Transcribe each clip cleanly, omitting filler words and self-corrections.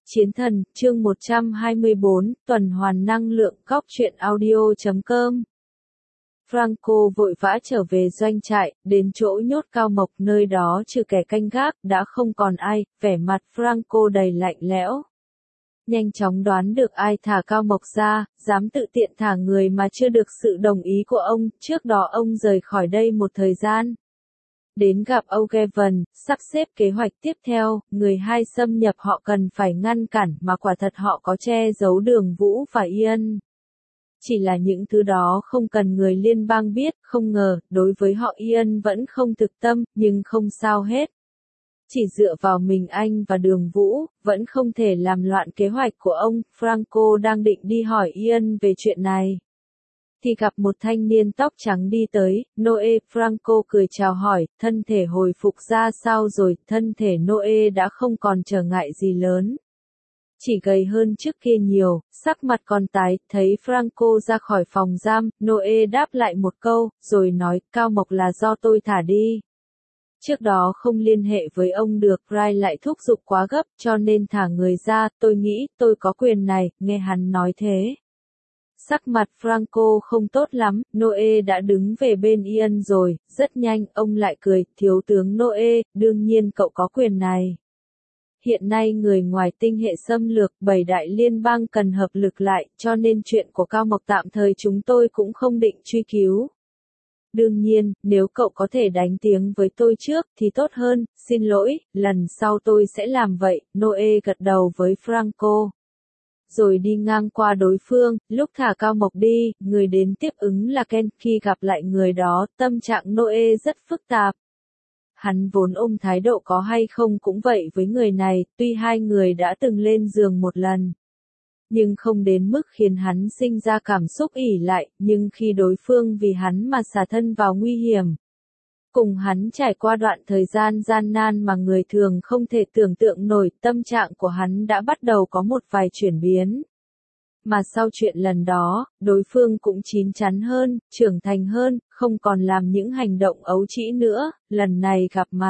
Chiến thần, chương 124, tuần hoàn năng lượng, góc truyện audio.com. Franco vội vã trở về doanh trại, đến chỗ nhốt Cao Mộc, nơi đó trừ kẻ canh gác, đã không còn ai, vẻ mặt Franco đầy lạnh lẽo. Nhanh chóng đoán được ai thả Cao Mộc ra, dám tự tiện thả người mà chưa được sự đồng ý của ông, trước đó ông rời khỏi đây một thời gian. Đến gặp O'Gavin, sắp xếp kế hoạch tiếp theo, người hai xâm nhập họ cần phải ngăn cản mà quả thật họ có che giấu Đường Vũ và Ian. Chỉ là những thứ đó không cần người liên bang biết, không ngờ, đối với họ Ian vẫn không thực tâm, nhưng không sao hết. Chỉ dựa vào mình anh và Đường Vũ, vẫn không thể làm loạn kế hoạch của ông. Franco đang định đi hỏi Ian về chuyện này, thì gặp một thanh niên tóc trắng đi tới. Noe. Franco cười chào hỏi, thân thể hồi phục ra sao rồi? Thân thể Noe đã không còn trở ngại gì lớn, chỉ gầy hơn trước kia nhiều, sắc mặt còn tái. Thấy Franco ra khỏi phòng giam, Noe đáp lại một câu, rồi nói, Cao Mộc là do tôi thả đi. Trước đó không liên hệ với ông được, Rai lại thúc giục quá gấp, cho nên thả người ra. Tôi nghĩ, tôi có quyền này. Nghe hắn nói thế, sắc mặt Franco không tốt lắm. Noe đã đứng về bên Ian rồi, rất nhanh, ông lại cười, thiếu tướng Noe, đương nhiên cậu có quyền này. Hiện nay người ngoài tinh hệ xâm lược, 7 đại liên bang cần hợp lực lại, cho nên chuyện của Cao Mộc tạm thời chúng tôi cũng không định truy cứu. Đương nhiên, nếu cậu có thể đánh tiếng với tôi trước, thì tốt hơn. Xin lỗi, lần sau tôi sẽ làm vậy. Noe gật đầu với Franco, rồi đi ngang qua đối phương. Lúc thả Cao Mộc đi, người đến tiếp ứng là Ken. Khi gặp lại người đó, tâm trạng Noe rất phức tạp. Hắn vốn ôm thái độ có hay không cũng vậy với người này, tuy hai người đã từng lên giường một lần, nhưng không đến mức khiến hắn sinh ra cảm xúc ỷ lại. Nhưng khi đối phương vì hắn mà xả thân vào nguy hiểm, cùng hắn trải qua đoạn thời gian gian nan mà người thường không thể tưởng tượng nổi, tâm trạng của hắn đã bắt đầu có một vài chuyển biến. Mà sau chuyện lần đó, đối phương cũng chín chắn hơn, trưởng thành hơn, không còn làm những hành động ấu trĩ nữa. Lần này gặp mặt,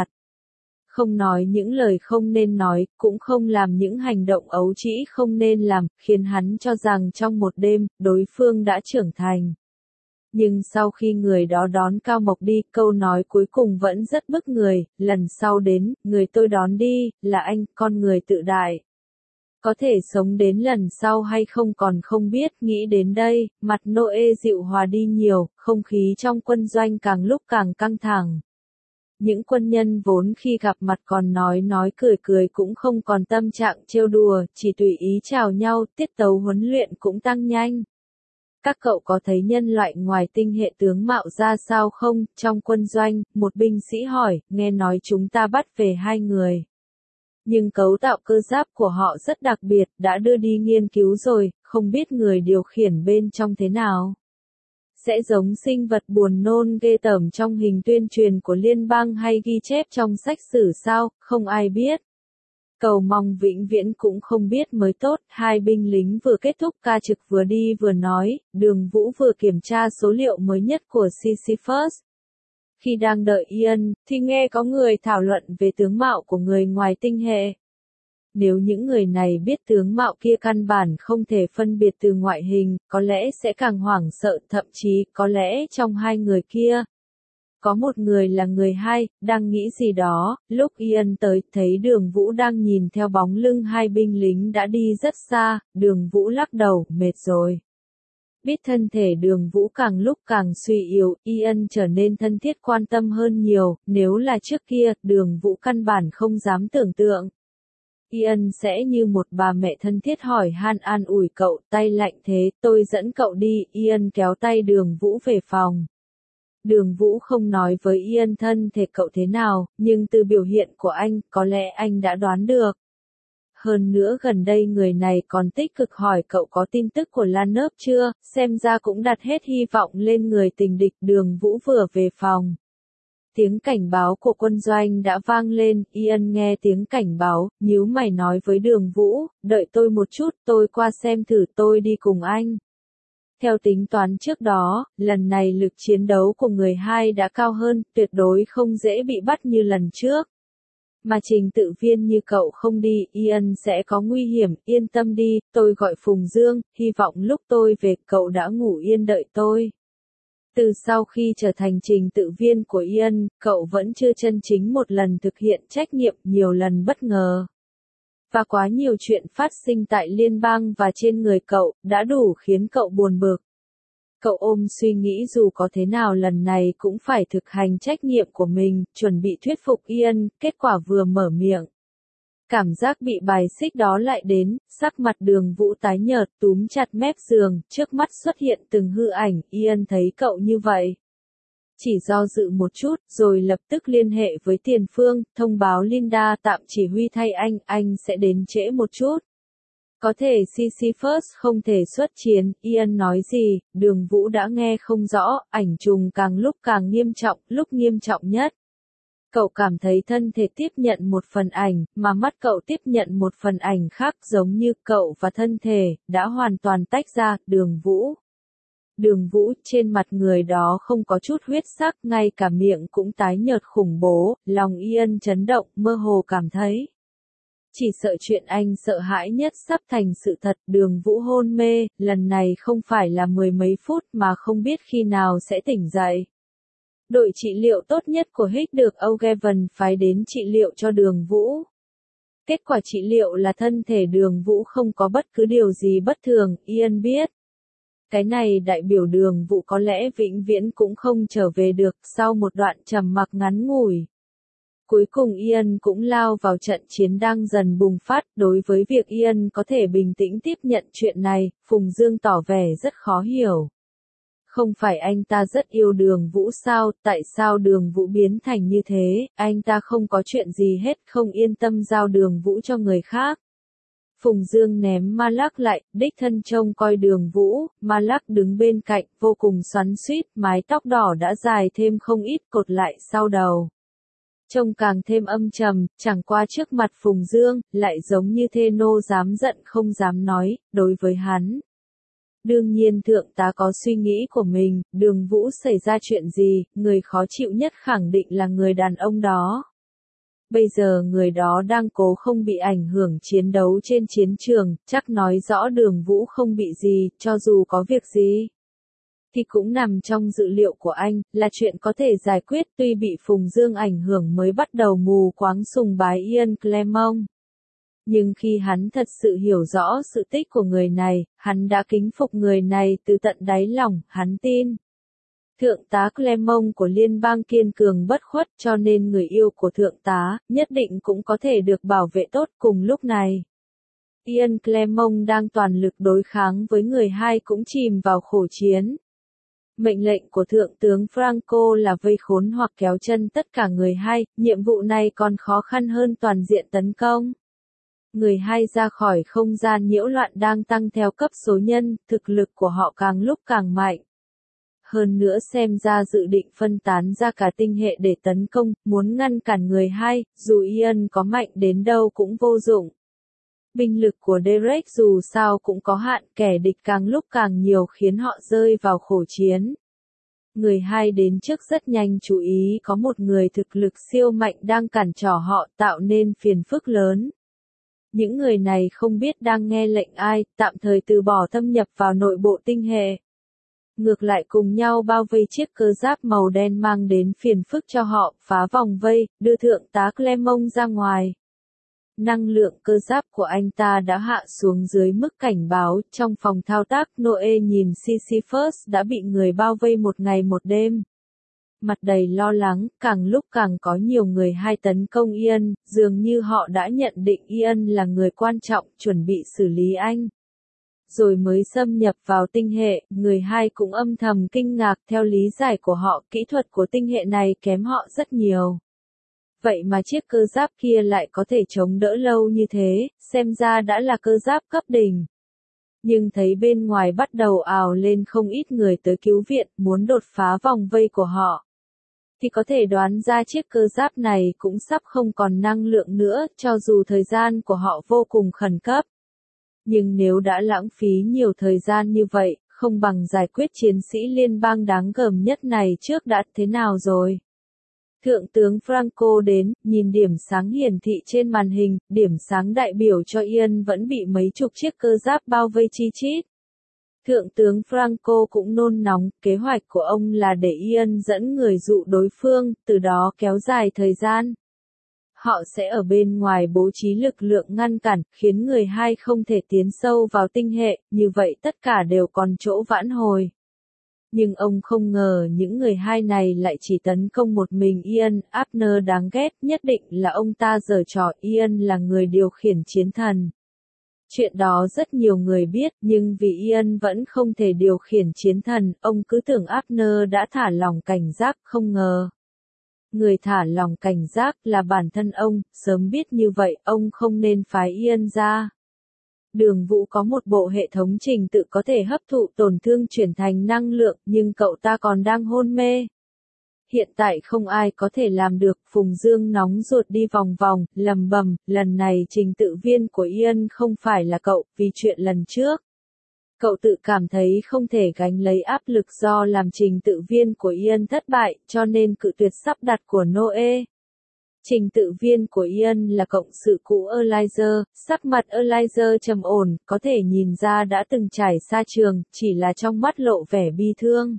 không nói những lời không nên nói, cũng không làm những hành động ấu trĩ không nên làm, khiến hắn cho rằng trong một đêm, đối phương đã trưởng thành. Nhưng sau khi người đó đón Cao Mộc đi, câu nói cuối cùng vẫn rất bức người. Lần sau đến, người tôi đón đi, là anh, con người tự đại. Có thể sống đến lần sau hay không còn không biết. Nghĩ đến đây, mặt Noe dịu hòa đi nhiều, không khí trong quân doanh càng lúc càng căng thẳng. Những quân nhân vốn khi gặp mặt còn nói cười cười cũng không còn tâm trạng trêu đùa, chỉ tùy ý chào nhau. Tiết tấu huấn luyện cũng tăng nhanh. Các cậu có thấy nhân loại ngoài tinh hệ tướng mạo ra sao không? Trong quân doanh, một binh sĩ hỏi, nghe nói chúng ta bắt về 2 người. Nhưng cấu tạo cơ giáp của họ rất đặc biệt, đã đưa đi nghiên cứu rồi, không biết người điều khiển bên trong thế nào. Sẽ giống sinh vật buồn nôn ghê tởm trong hình tuyên truyền của liên bang hay ghi chép trong sách sử sao? Không ai biết. Cầu mong vĩnh viễn cũng không biết mới tốt. Hai binh lính vừa kết thúc ca trực vừa đi vừa nói, Đường Vũ vừa kiểm tra số liệu mới nhất của Sisyphus. Khi đang đợi Ian, thì nghe có người thảo luận về tướng mạo của người ngoài tinh hệ. Nếu những người này biết tướng mạo kia căn bản không thể phân biệt từ ngoại hình, có lẽ sẽ càng hoảng sợ, thậm chí, có lẽ trong 2 người kia, có một người là người hai. Đang nghĩ gì đó, lúc Ian tới, thấy Đường Vũ đang nhìn theo bóng lưng 2 binh lính đã đi rất xa. Đường Vũ lắc đầu, mệt rồi. Biết thân thể Đường Vũ càng lúc càng suy yếu, Ian trở nên thân thiết quan tâm hơn nhiều. Nếu là trước kia, Đường Vũ căn bản không dám tưởng tượng Ian sẽ như một bà mẹ thân thiết hỏi han an ủi cậu. Tay lạnh thế, tôi dẫn cậu đi. Ian kéo tay Đường Vũ về phòng. Đường Vũ không nói với Ian thân thể cậu thế nào, nhưng từ biểu hiện của anh, có lẽ anh đã đoán được. Hơn nữa gần đây người này còn tích cực hỏi cậu có tin tức của Lanov chưa, xem ra cũng đặt hết hy vọng lên người tình địch. Đường Vũ vừa về phòng, tiếng cảnh báo của quân doanh đã vang lên. Ian nghe tiếng cảnh báo, nhíu mày nói với Đường Vũ, đợi tôi một chút, tôi qua xem thử, tôi đi cùng anh. Theo tính toán trước đó, lần này lực chiến đấu của người hai đã cao hơn, tuyệt đối không dễ bị bắt như lần trước. Mà trình tự viên như cậu không đi, Ian sẽ có nguy hiểm, yên tâm đi, tôi gọi Phùng Dương, hy vọng lúc tôi về cậu đã ngủ yên đợi tôi. Từ sau khi trở thành trình tự viên của Ian, cậu vẫn chưa chân chính một lần thực hiện trách nhiệm, nhiều lần bất ngờ. Và quá nhiều chuyện phát sinh tại liên bang và trên người cậu, đã đủ khiến cậu buồn bực. Cậu ôm suy nghĩ dù có thế nào lần này cũng phải thực hành trách nhiệm của mình, chuẩn bị thuyết phục Ian, kết quả vừa mở miệng. Cảm giác bị bài xích đó lại đến, sắc mặt Đường Vũ tái nhợt túm chặt mép giường, trước mắt xuất hiện từng hư ảnh, Ian thấy cậu như vậy. Chỉ do dự một chút, rồi lập tức liên hệ với Tiền Phương, thông báo Linda tạm chỉ huy thay anh sẽ đến trễ một chút. Có thể Sisyphus không thể xuất chiến, Ian nói gì, Đường Vũ đã nghe không rõ, ảnh trùng càng lúc càng nghiêm trọng, lúc nghiêm trọng nhất. Cậu cảm thấy thân thể tiếp nhận một phần ảnh, mà mắt cậu tiếp nhận một phần ảnh khác giống như cậu và thân thể, đã hoàn toàn tách ra, Đường Vũ. Đường Vũ, trên mặt người đó không có chút huyết sắc, ngay cả miệng cũng tái nhợt khủng bố, lòng Ian chấn động, mơ hồ cảm thấy. Chỉ sợ chuyện anh sợ hãi nhất sắp thành sự thật, Đường Vũ hôn mê, lần này không phải là 10 mấy phút mà không biết khi nào sẽ tỉnh dậy. Đội trị liệu tốt nhất của Hích được O'Gavin phái đến trị liệu cho Đường Vũ. Kết quả trị liệu là thân thể Đường Vũ không có bất cứ điều gì bất thường, Ian biết. Cái này đại biểu Đường Vũ có lẽ vĩnh viễn cũng không trở về được sau một đoạn trầm mặc ngắn ngủi. Cuối cùng Ian cũng lao vào trận chiến đang dần bùng phát, đối với việc Ian có thể bình tĩnh tiếp nhận chuyện này, Phùng Dương tỏ vẻ rất khó hiểu. Không phải anh ta rất yêu Đường Vũ sao, tại sao Đường Vũ biến thành như thế, anh ta không có chuyện gì hết, không yên tâm giao Đường Vũ cho người khác. Phùng Dương ném Malak lại, đích thân trông coi Đường Vũ, Malak đứng bên cạnh, vô cùng xoắn xuýt, mái tóc đỏ đã dài thêm không ít, cột lại sau đầu. Trông càng thêm âm trầm, chẳng qua trước mặt Phùng Dương, lại giống như thê nô dám giận không dám nói, đối với hắn. Đương nhiên thượng tá có suy nghĩ của mình, Đường Vũ xảy ra chuyện gì, người khó chịu nhất khẳng định là người đàn ông đó. Bây giờ người đó đang cố không bị ảnh hưởng chiến đấu trên chiến trường, chắc nói rõ Đường Vũ không bị gì, cho dù có việc gì. Thì cũng nằm trong dự liệu của anh, là chuyện có thể giải quyết tuy bị Phùng Dương ảnh hưởng mới bắt đầu mù quáng sùng bái Ian Clement. Nhưng khi hắn thật sự hiểu rõ sự tích của người này, hắn đã kính phục người này từ tận đáy lòng, hắn tin. Thượng tá Clement của liên bang kiên cường bất khuất cho nên người yêu của thượng tá, nhất định cũng có thể được bảo vệ tốt cùng lúc này. Ian Clement đang toàn lực đối kháng với người hai cũng chìm vào khổ chiến. Mệnh lệnh của Thượng tướng Franco là vây khốn hoặc kéo chân tất cả người hai, nhiệm vụ này còn khó khăn hơn toàn diện tấn công. Người hai ra khỏi không gian nhiễu loạn đang tăng theo cấp số nhân, thực lực của họ càng lúc càng mạnh. Hơn nữa xem ra dự định phân tán ra cả tinh hệ để tấn công, muốn ngăn cản người hai, dù Ian có mạnh đến đâu cũng vô dụng. Binh lực của Derek dù sao cũng có hạn, kẻ địch càng lúc càng nhiều khiến họ rơi vào khổ chiến. Người hai đến trước rất nhanh chú ý có một người thực lực siêu mạnh đang cản trở họ tạo nên phiền phức lớn. Những người này không biết đang nghe lệnh ai, tạm thời từ bỏ thâm nhập vào nội bộ tinh hệ. Ngược lại cùng nhau bao vây chiếc cơ giáp màu đen mang đến phiền phức cho họ, phá vòng vây, đưa thượng tá Clement ra ngoài. Năng lượng cơ giáp của anh ta đã hạ xuống dưới mức cảnh báo, trong phòng thao tác Noe nhìn Sisyphus đã bị người bao vây một ngày một đêm. Mặt đầy lo lắng, càng lúc càng có nhiều người hai tấn công Ian, dường như họ đã nhận định Ian là người quan trọng, chuẩn bị xử lý anh. Rồi mới xâm nhập vào tinh hệ, người hai cũng âm thầm kinh ngạc theo lý giải của họ, kỹ thuật của tinh hệ này kém họ rất nhiều. Vậy mà chiếc cơ giáp kia lại có thể chống đỡ lâu như thế, xem ra đã là cơ giáp cấp đỉnh. Nhưng thấy bên ngoài bắt đầu ào lên không ít người tới cứu viện, muốn đột phá vòng vây của họ. Thì có thể đoán ra chiếc cơ giáp này cũng sắp không còn năng lượng nữa, cho dù thời gian của họ vô cùng khẩn cấp. Nhưng nếu đã lãng phí nhiều thời gian như vậy, không bằng giải quyết chiến sĩ liên bang đáng gờm nhất này trước đã thế nào rồi. Thượng tướng Franco đến, nhìn điểm sáng hiển thị trên màn hình, điểm sáng đại biểu cho Ian vẫn bị mấy chục chiếc cơ giáp bao vây chi chít. Thượng tướng Franco cũng nôn nóng, kế hoạch của ông là để Ian dẫn người dụ đối phương, từ đó kéo dài thời gian. Họ sẽ ở bên ngoài bố trí lực lượng ngăn cản, khiến người hai không thể tiến sâu vào tinh hệ, như vậy tất cả đều còn chỗ vãn hồi. Nhưng ông không ngờ những người hai này lại chỉ tấn công một mình Ian. Abner đáng ghét, nhất định là ông ta giở trò. Ian là người điều khiển chiến thần. Chuyện đó rất nhiều người biết, nhưng vì Ian vẫn không thể điều khiển chiến thần, ông cứ tưởng Abner đã thả lỏng cảnh giác, không ngờ. Người thả lỏng cảnh giác là bản thân ông, sớm biết như vậy, ông không nên phái Ian ra. Đường Vũ có một bộ hệ thống trình tự có thể hấp thụ tổn thương chuyển thành năng lượng, nhưng cậu ta còn đang hôn mê. Hiện tại không ai có thể làm được. Phùng Dương nóng ruột đi vòng vòng, lầm bầm, lần này trình tự viên của Ian không phải là cậu, vì chuyện lần trước. Cậu tự cảm thấy không thể gánh lấy áp lực do làm trình tự viên của Ian thất bại, cho nên cự tuyệt sắp đặt của Noe. Trình tự viên của Ian là cộng sự cũ Elijah, sắc mặt Elijah trầm ổn, có thể nhìn ra đã từng trải xa trường, chỉ là trong mắt lộ vẻ bi thương.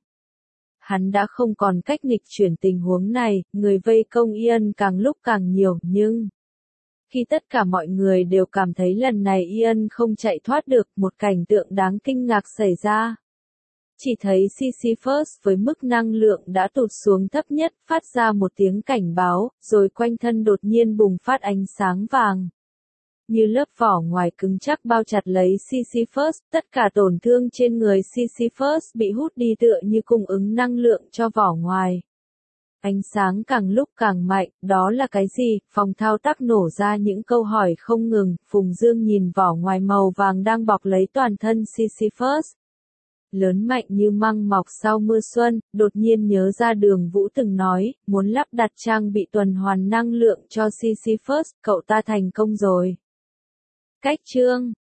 Hắn đã không còn cách nghịch chuyển tình huống này, người vây công Ian càng lúc càng nhiều, nhưng khi tất cả mọi người đều cảm thấy lần này Ian không chạy thoát được, một cảnh tượng đáng kinh ngạc xảy ra. Chỉ thấy Sisyphus với mức năng lượng đã tụt xuống thấp nhất, phát ra một tiếng cảnh báo, rồi quanh thân đột nhiên bùng phát ánh sáng vàng. Như lớp vỏ ngoài cứng chắc bao chặt lấy Sisyphus, tất cả tổn thương trên người Sisyphus bị hút đi tựa như cung ứng năng lượng cho vỏ ngoài. Ánh sáng càng lúc càng mạnh, đó là cái gì? Phòng thao tác nổ ra những câu hỏi không ngừng. Phùng Dương nhìn vỏ ngoài màu vàng đang bọc lấy toàn thân Sisyphus. Lớn mạnh như măng mọc sau mưa xuân, đột nhiên nhớ ra Đường Vũ từng nói, muốn lắp đặt trang bị tuần hoàn năng lượng cho Sisyphus, cậu ta thành công rồi. Cách chương